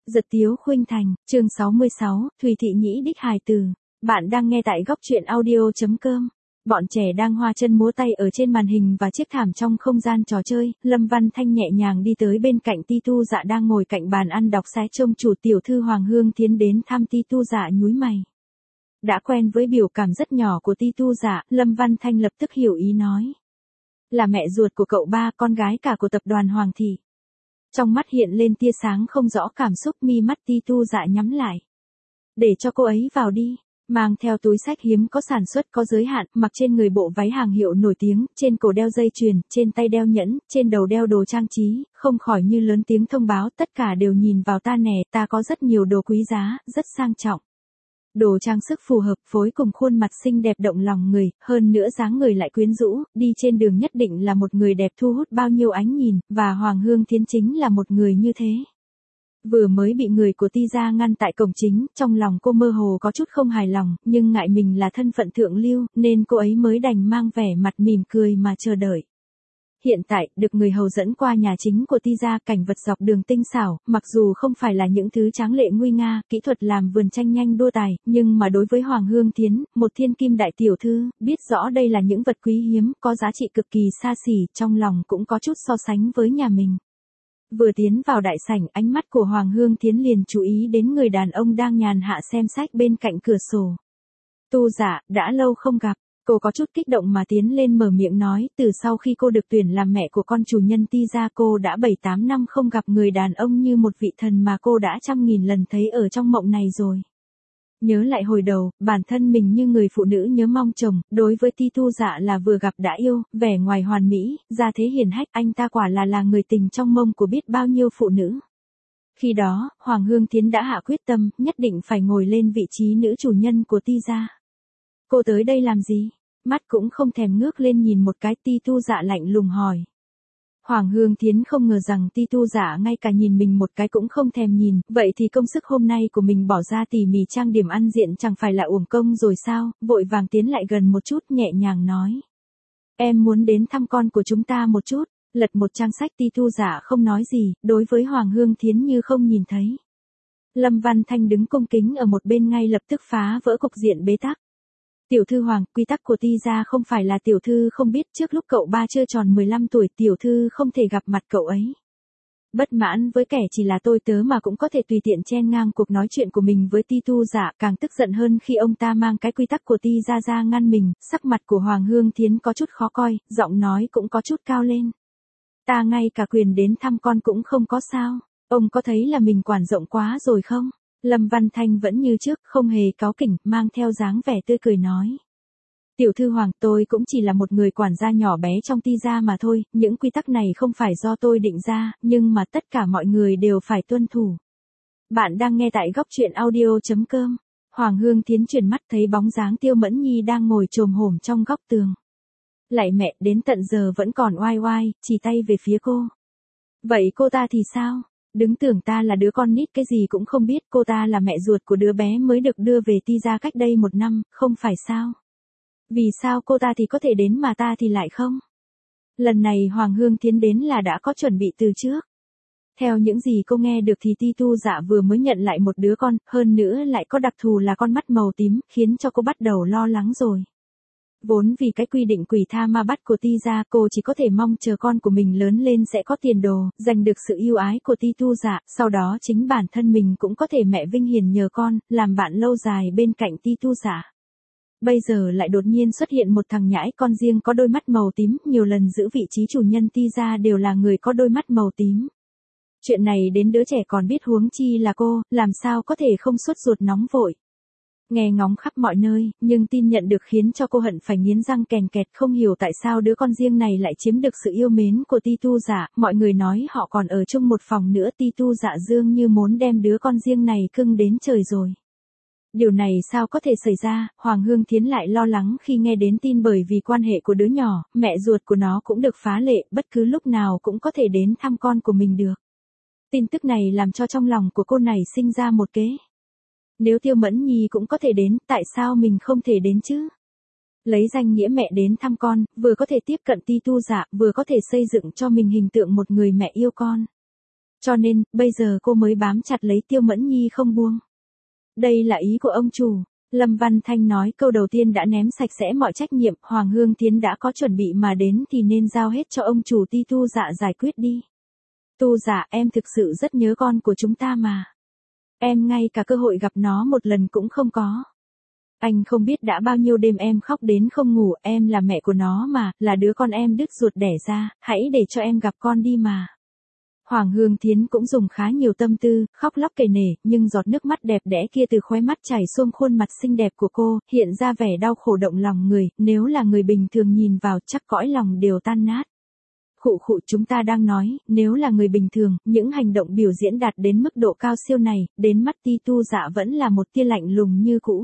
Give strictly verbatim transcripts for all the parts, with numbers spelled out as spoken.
Giật Tiếu Khuynh Thành, chương sáu mươi sáu, Thùy Thị Nhĩ đích hài tử. Bạn đang nghe tại góc truyện audio.com. Bọn trẻ đang hoa chân múa tay ở trên màn hình và chiếc thảm trong không gian trò chơi. Lâm Văn Thanh nhẹ nhàng đi tới bên cạnh Ti Tu Dạ đang ngồi cạnh bàn ăn đọc sách, trông chủ tiểu thư Hoàng Hương Thiến đến thăm Ti Tu Dạ nhúi mày. Đã quen với biểu cảm rất nhỏ của Ti Tu Dạ, Lâm Văn Thanh lập tức hiểu ý nói. Là mẹ ruột của cậu ba, con gái cả của tập đoàn Hoàng Thị. Trong mắt hiện lên tia sáng không rõ cảm xúc, mi mắt Ti Tu Dạ nhắm lại. Để cho cô ấy vào đi. Mang theo túi sách hiếm có, sản xuất có giới hạn, mặc trên người bộ váy hàng hiệu nổi tiếng, trên cổ đeo dây chuyền, trên tay đeo nhẫn, trên đầu đeo đồ trang trí, không khỏi như lớn tiếng thông báo tất cả đều nhìn vào ta nè, ta có rất nhiều đồ quý giá, rất sang trọng. Đồ trang sức phù hợp, phối cùng khuôn mặt xinh đẹp động lòng người, hơn nữa dáng người lại quyến rũ, đi trên đường nhất định là một người đẹp thu hút bao nhiêu ánh nhìn, và Hoàng Hương Thiến chính là một người như thế. Vừa mới bị người của Ti gia ngăn tại cổng chính, trong lòng cô mơ hồ có chút không hài lòng, nhưng ngại mình là thân phận thượng lưu, nên cô ấy mới đành mang vẻ mặt mỉm cười mà chờ đợi. Hiện tại, được người hầu dẫn qua nhà chính của Ti gia, cảnh vật dọc đường tinh xảo, mặc dù không phải là những thứ tráng lệ nguy nga, kỹ thuật làm vườn tranh nhanh đua tài, nhưng mà đối với Hoàng Hương Thiến, một thiên kim đại tiểu thư, biết rõ đây là những vật quý hiếm, có giá trị cực kỳ xa xỉ, trong lòng cũng có chút so sánh với nhà mình. Vừa tiến vào đại sảnh, ánh mắt của Hoàng Hương Thiến liền chú ý đến người đàn ông đang nhàn hạ xem sách bên cạnh cửa sổ. Tu Dạ, đã lâu không gặp. Cô có chút kích động mà tiến lên mở miệng nói, từ sau khi cô được tuyển làm mẹ của con chủ nhân Ti gia, cô đã bảy tám năm không gặp người đàn ông như một vị thần mà cô đã trăm nghìn lần thấy ở trong mộng này rồi. Nhớ lại hồi đầu, bản thân mình như người phụ nữ nhớ mong chồng, đối với Ti Tu Dạ là vừa gặp đã yêu, vẻ ngoài hoàn mỹ, gia thế hiền hách, anh ta quả là là người tình trong mông của biết bao nhiêu phụ nữ. Khi đó, Hoàng Hương Thiến đã hạ quyết tâm, nhất định phải ngồi lên vị trí nữ chủ nhân của Ti gia. Cô tới đây làm gì? Mắt cũng không thèm ngước lên nhìn một cái, Ti Tu Dạ lạnh lùng hỏi. Hoàng Hương Thiến không ngờ rằng Ti Tu Dạ ngay cả nhìn mình một cái cũng không thèm nhìn, vậy thì công sức hôm nay của mình bỏ ra tỉ mỉ trang điểm ăn diện chẳng phải là uổng công rồi sao, vội vàng tiến lại gần một chút nhẹ nhàng nói. Em muốn đến thăm con của chúng ta một chút, lật một trang sách. Ti Tu Dạ không nói gì, đối với Hoàng Hương Thiến như không nhìn thấy. Lâm Văn Thanh đứng cung kính ở một bên ngay lập tức phá vỡ cục diện bế tắc. Tiểu thư Hoàng, quy tắc của Ti gia không phải là tiểu thư không biết, trước lúc cậu ba chưa tròn mười lăm tuổi tiểu thư không thể gặp mặt cậu ấy. Bất mãn với kẻ chỉ là tôi tớ mà cũng có thể tùy tiện chen ngang cuộc nói chuyện của mình với Ti Tu Dạ, càng tức giận hơn khi ông ta mang cái quy tắc của Ti gia ra ngăn mình, sắc mặt của Hoàng Hương Thiến có chút khó coi, giọng nói cũng có chút cao lên. Ta ngay cả quyền đến thăm con cũng không có sao, ông có thấy là mình quản rộng quá rồi không? Lâm Văn Thanh vẫn như trước, không hề cáu kỉnh, mang theo dáng vẻ tươi cười nói. Tiểu thư Hoàng, tôi cũng chỉ là một người quản gia nhỏ bé trong Ti gia mà thôi, những quy tắc này không phải do tôi định ra, nhưng mà tất cả mọi người đều phải tuân thủ. Bạn đang nghe tại góc truyện audio.com. Hoàng Hương Thiến chuyển mắt thấy bóng dáng Tiêu Mẫn Nhi đang ngồi chồm hổm trong góc tường. Lạy mẹ, đến tận giờ vẫn còn oai oai, chỉ tay về phía cô. Vậy cô ta thì sao? Đứng tưởng ta là đứa con nít cái gì cũng không biết, cô ta là mẹ ruột của đứa bé mới được đưa về Ti gia cách đây một năm, không phải sao? Vì sao cô ta thì có thể đến mà ta thì lại không? Lần này Hoàng Hương Thiến đến là đã có chuẩn bị từ trước. Theo những gì cô nghe được thì Ti Tu Dạ vừa mới nhận lại một đứa con, hơn nữa lại có đặc thù là con mắt màu tím, khiến cho cô bắt đầu lo lắng rồi. Vốn vì cái quy định quỷ tha ma bắt của Ti gia, cô chỉ có thể mong chờ con của mình lớn lên sẽ có tiền đồ, giành được sự yêu ái của Ti Tu Dạ, sau đó chính bản thân mình cũng có thể mẹ vinh hiển nhờ con, làm bạn lâu dài bên cạnh Ti Tu Dạ. Bây giờ lại đột nhiên xuất hiện một thằng nhãi con riêng có đôi mắt màu tím, nhiều lần giữ vị trí chủ nhân Ti gia đều là người có đôi mắt màu tím. Chuyện này đến đứa trẻ còn biết huống chi là cô, làm sao có thể không sốt ruột nóng vội. Nghe ngóng khắp mọi nơi, nhưng tin nhận được khiến cho cô hận phải nghiến răng kèn kẹt, không hiểu tại sao đứa con riêng này lại chiếm được sự yêu mến của Ti Tu Dạ, mọi người nói họ còn ở chung một phòng nữa, Ti Tu Dạ dương như muốn đem đứa con riêng này cưng đến trời rồi. Điều này sao có thể xảy ra, Hoàng Hương Thiến lại lo lắng khi nghe đến tin, bởi vì quan hệ của đứa nhỏ, mẹ ruột của nó cũng được phá lệ, bất cứ lúc nào cũng có thể đến thăm con của mình được. Tin tức này làm cho trong lòng của cô này sinh ra một kế. Nếu Tiêu Mẫn Nhi cũng có thể đến, tại sao mình không thể đến chứ? Lấy danh nghĩa mẹ đến thăm con, vừa có thể tiếp cận Ti Tu Dạ, vừa có thể xây dựng cho mình hình tượng một người mẹ yêu con. Cho nên, bây giờ cô mới bám chặt lấy Tiêu Mẫn Nhi không buông. Đây là ý của ông chủ. Lâm Văn Thanh nói câu đầu tiên đã ném sạch sẽ mọi trách nhiệm, Hoàng Hương Tiến đã có chuẩn bị mà đến thì nên giao hết cho ông chủ Ti Tu Dạ giải quyết đi. Tu Dạ, em thực sự rất nhớ con của chúng ta mà. Em ngay cả cơ hội gặp nó một lần cũng không có. Anh không biết đã bao nhiêu đêm em khóc đến không ngủ, em là mẹ của nó mà, là đứa con em đứt ruột đẻ ra, hãy để cho em gặp con đi mà. Hoàng Hương Thiến cũng dùng khá nhiều tâm tư, khóc lóc kể nể, nhưng giọt nước mắt đẹp đẽ kia từ khóe mắt chảy xuống khuôn mặt xinh đẹp của cô, hiện ra vẻ đau khổ động lòng người, nếu là người bình thường nhìn vào chắc cõi lòng đều tan nát. Khụ khụ, chúng ta đang nói, nếu là người bình thường, những hành động biểu diễn đạt đến mức độ cao siêu này, đến mắt Ti Tu Dạ vẫn là một tia lạnh lùng như cũ.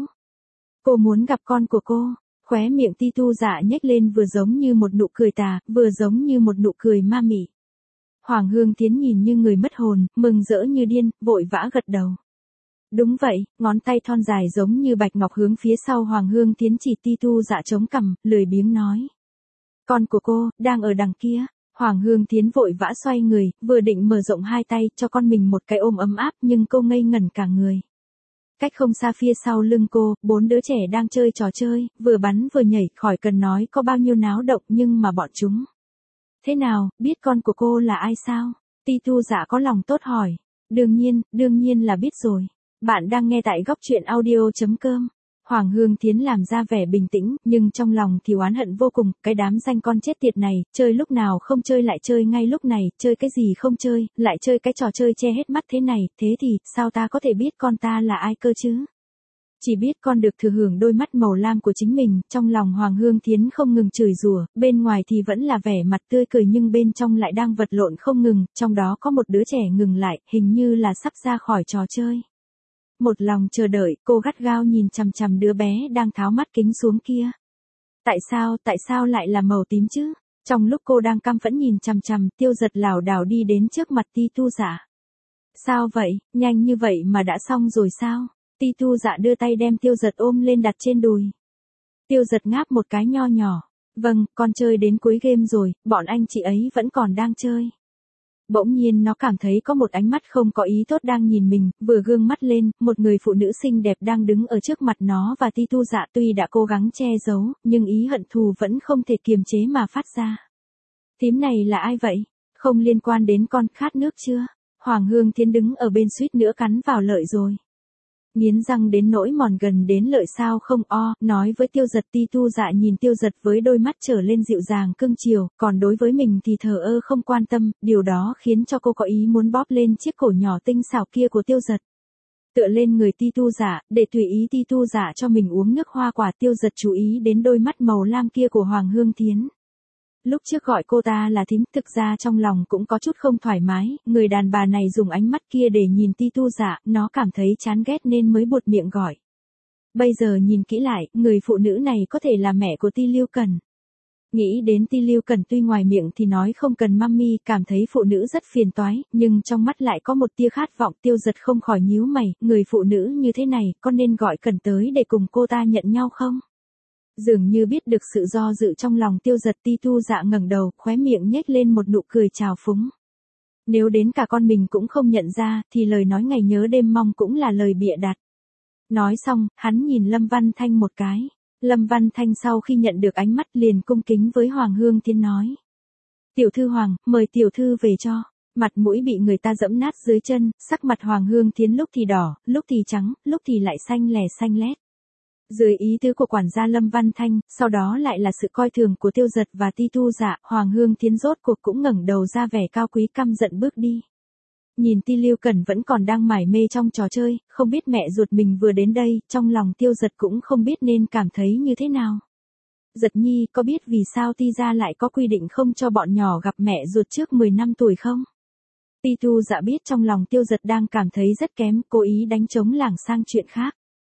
Cô muốn gặp con của cô. Khóe miệng Ti Tu Dạ nhếch lên vừa giống như một nụ cười tà, vừa giống như một nụ cười ma mị. Hoàng Hương Tiến nhìn như người mất hồn, mừng rỡ như điên, vội vã gật đầu. Đúng vậy, ngón tay thon dài giống như bạch ngọc hướng phía sau Hoàng Hương Tiến chỉ Ti Tu Dạ chống cằm, lười biếng nói. Con của cô, đang ở đằng kia. Hoàng Hương Tiến vội vã xoay người, vừa định mở rộng hai tay cho con mình một cái ôm ấm áp nhưng cô ngây ngẩn cả người. Cách không xa phía sau lưng cô, bốn đứa trẻ đang chơi trò chơi, vừa bắn vừa nhảy, khỏi cần nói có bao nhiêu náo động nhưng mà bọn chúng. Thế nào, biết con của cô là ai sao? Ti Tu Dạ có lòng tốt hỏi. Đương nhiên, đương nhiên là biết rồi. Bạn đang nghe tại góc truyện audio chấm com. Hoàng Hương Thiến làm ra vẻ bình tĩnh, nhưng trong lòng thì oán hận vô cùng, cái đám danh con chết tiệt này, chơi lúc nào không chơi lại chơi ngay lúc này, chơi cái gì không chơi, lại chơi cái trò chơi che hết mắt thế này, thế thì, sao ta có thể biết con ta là ai cơ chứ? Chỉ biết con được thừa hưởng đôi mắt màu lam của chính mình, trong lòng Hoàng Hương Thiến không ngừng chửi rủa, bên ngoài thì vẫn là vẻ mặt tươi cười nhưng bên trong lại đang vật lộn không ngừng, trong đó có một đứa trẻ ngừng lại, hình như là sắp ra khỏi trò chơi. Một lòng chờ đợi, cô gắt gao nhìn chằm chằm đứa bé đang tháo mắt kính xuống kia. Tại sao, tại sao lại là màu tím chứ? Trong lúc cô đang căm phẫn nhìn chằm chằm, Tiêu Giật lảo đảo đi đến trước mặt Ti Tu Dạ. Sao vậy, nhanh như vậy mà đã xong rồi sao? Ti Tu Dạ đưa tay đem Tiêu Giật ôm lên đặt trên đùi. Tiêu Giật ngáp một cái nho nhỏ. Vâng, con chơi đến cuối game rồi, bọn anh chị ấy vẫn còn đang chơi. Bỗng nhiên nó cảm thấy có một ánh mắt không có ý tốt đang nhìn mình, vừa gương mắt lên, một người phụ nữ xinh đẹp đang đứng ở trước mặt nó và Ti Tu Dạ tuy đã cố gắng che giấu, nhưng ý hận thù vẫn không thể kiềm chế mà phát ra. Tím này là ai vậy? Không liên quan đến con, khát nước chưa? Hoàng Hương Thiến đứng ở bên suýt nữa cắn vào lợi rồi. Nghiến răng đến nỗi mòn gần đến lợi sao không o, nói với Tiêu Giật. Ti Tu Dạ nhìn Tiêu Giật với đôi mắt trở lên dịu dàng cưng chiều, còn đối với mình thì thờ ơ không quan tâm, điều đó khiến cho cô có ý muốn bóp lên chiếc cổ nhỏ tinh xảo kia của Tiêu Giật. Tựa lên người Ti Tu Dạ, để tùy ý Ti Tu Dạ cho mình uống nước hoa quả. Tiêu Giật chú ý đến đôi mắt màu lam kia của Hoàng Hương Thiến. Lúc trước gọi cô ta là thím, thực ra trong lòng cũng có chút không thoải mái, người đàn bà này dùng ánh mắt kia để nhìn Ti Tu Dạ, nó cảm thấy chán ghét nên mới buột miệng gọi. Bây giờ nhìn kỹ lại, người phụ nữ này có thể là mẹ của Ti Lưu Cần. Nghĩ đến Ti Lưu Cần tuy ngoài miệng thì nói không cần mami, cảm thấy phụ nữ rất phiền toái, nhưng trong mắt lại có một tia khát vọng. Tiêu Giật không khỏi nhíu mày, người phụ nữ như thế này, có nên gọi Cần tới để cùng cô ta nhận nhau không? Dường như biết được sự do dự trong lòng Tiêu Giật, Ti Tu Dạ ngẩng đầu, khóe miệng nhếch lên một nụ cười trào phúng. Nếu đến cả con mình cũng không nhận ra, thì lời nói ngày nhớ đêm mong cũng là lời bịa đặt. Nói xong, hắn nhìn Lâm Văn Thanh một cái. Lâm Văn Thanh sau khi nhận được ánh mắt liền cung kính với Hoàng Hương Thiến nói. Tiểu thư Hoàng, mời tiểu thư về cho. Mặt mũi bị người ta dẫm nát dưới chân, sắc mặt Hoàng Hương Thiến lúc thì đỏ, lúc thì trắng, lúc thì lại xanh lè xanh lét. Dưới ý tứ của quản gia Lâm Văn Thanh, sau đó lại là sự coi thường của Tiêu Giật và Ti Tu Dạ, Hoàng Hương Thiến rốt cuộc cũng ngẩng đầu ra vẻ cao quý căm giận bước đi. Nhìn Ti Lưu Cần vẫn còn đang mải mê trong trò chơi, không biết mẹ ruột mình vừa đến đây, trong lòng Tiêu Giật cũng không biết nên cảm thấy như thế nào. Giật nhi, có biết vì sao Ti gia lại có quy định không cho bọn nhỏ gặp mẹ ruột trước mười năm tuổi không? Ti Tu Dạ biết trong lòng Tiêu Giật đang cảm thấy rất kém, cố ý đánh trống lảng sang chuyện khác.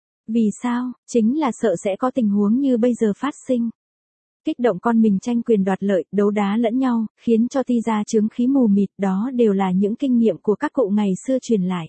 Vì sao? Chính là sợ sẽ có tình huống như bây giờ phát sinh. Kích động con mình tranh quyền đoạt lợi, đấu đá lẫn nhau, khiến cho Ti gia chướng khí mù mịt, đó đều là những kinh nghiệm của các cụ ngày xưa truyền lại.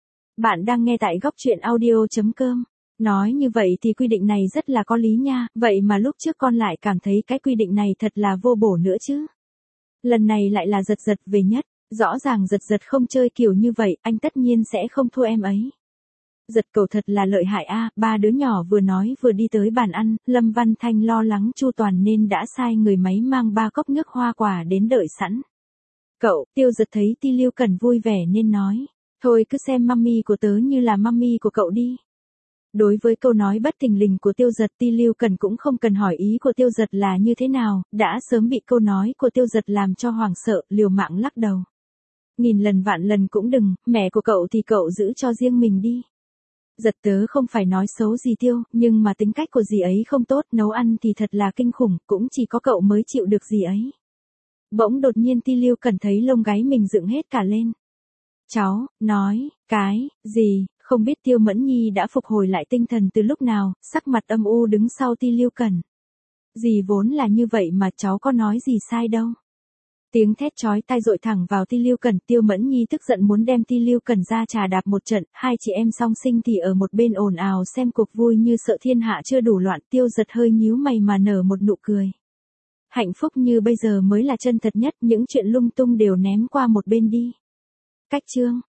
Bạn đang nghe tại góc truyện audio chấm com. Nói như vậy thì quy định này rất là có lý nha, vậy mà lúc trước con lại cảm thấy cái quy định này thật là vô bổ nữa chứ. Lần này lại là giật giật về nhất. Rõ ràng giật giật không chơi kiểu như vậy, anh tất nhiên sẽ không thua em ấy. Giật cậu thật là lợi hại a. Ba đứa nhỏ vừa nói vừa đi tới bàn ăn, Lâm Văn Thanh lo lắng chu toàn nên đã sai người máy mang ba cốc nước hoa quả đến đợi sẵn. Cậu, Tiêu Giật thấy Ti Lưu Cẩn vui vẻ nên nói, thôi cứ xem mummy của tớ như là mummy của cậu đi. Đối với câu nói bất thình lình của Tiêu Giật, Ti Lưu Cẩn cũng không cần hỏi ý của Tiêu Giật là như thế nào, đã sớm bị câu nói của Tiêu Giật làm cho hoảng sợ, liều mạng lắc đầu. Nghìn lần vạn lần cũng đừng, mẹ của cậu thì cậu giữ cho riêng mình đi. Giật tớ không phải nói xấu gì Tiêu, nhưng mà tính cách của dì ấy không tốt, nấu ăn thì thật là kinh khủng, cũng chỉ có cậu mới chịu được dì ấy. Bỗng đột nhiên Ti Lưu Cẩn thấy lông gáy mình dựng hết cả lên. Cháu, nói, cái, gì, không biết Tiêu Mẫn Nhi đã phục hồi lại tinh thần từ lúc nào, sắc mặt âm u đứng sau Ti Lưu Cẩn. Dì vốn là như vậy mà cháu có nói gì sai đâu. Tiếng thét chói tai dội thẳng vào Ti Lưu Cẩn, Tiêu Mẫn Nhi tức giận muốn đem Ti Lưu Cẩn ra trà đạp một trận, hai chị em song sinh thì ở một bên ồn ào xem cuộc vui như sợ thiên hạ chưa đủ loạn. Tiêu Giật hơi nhíu mày mà nở một nụ cười. Hạnh phúc như bây giờ mới là chân thật nhất, những chuyện lung tung đều ném qua một bên đi. Cách chương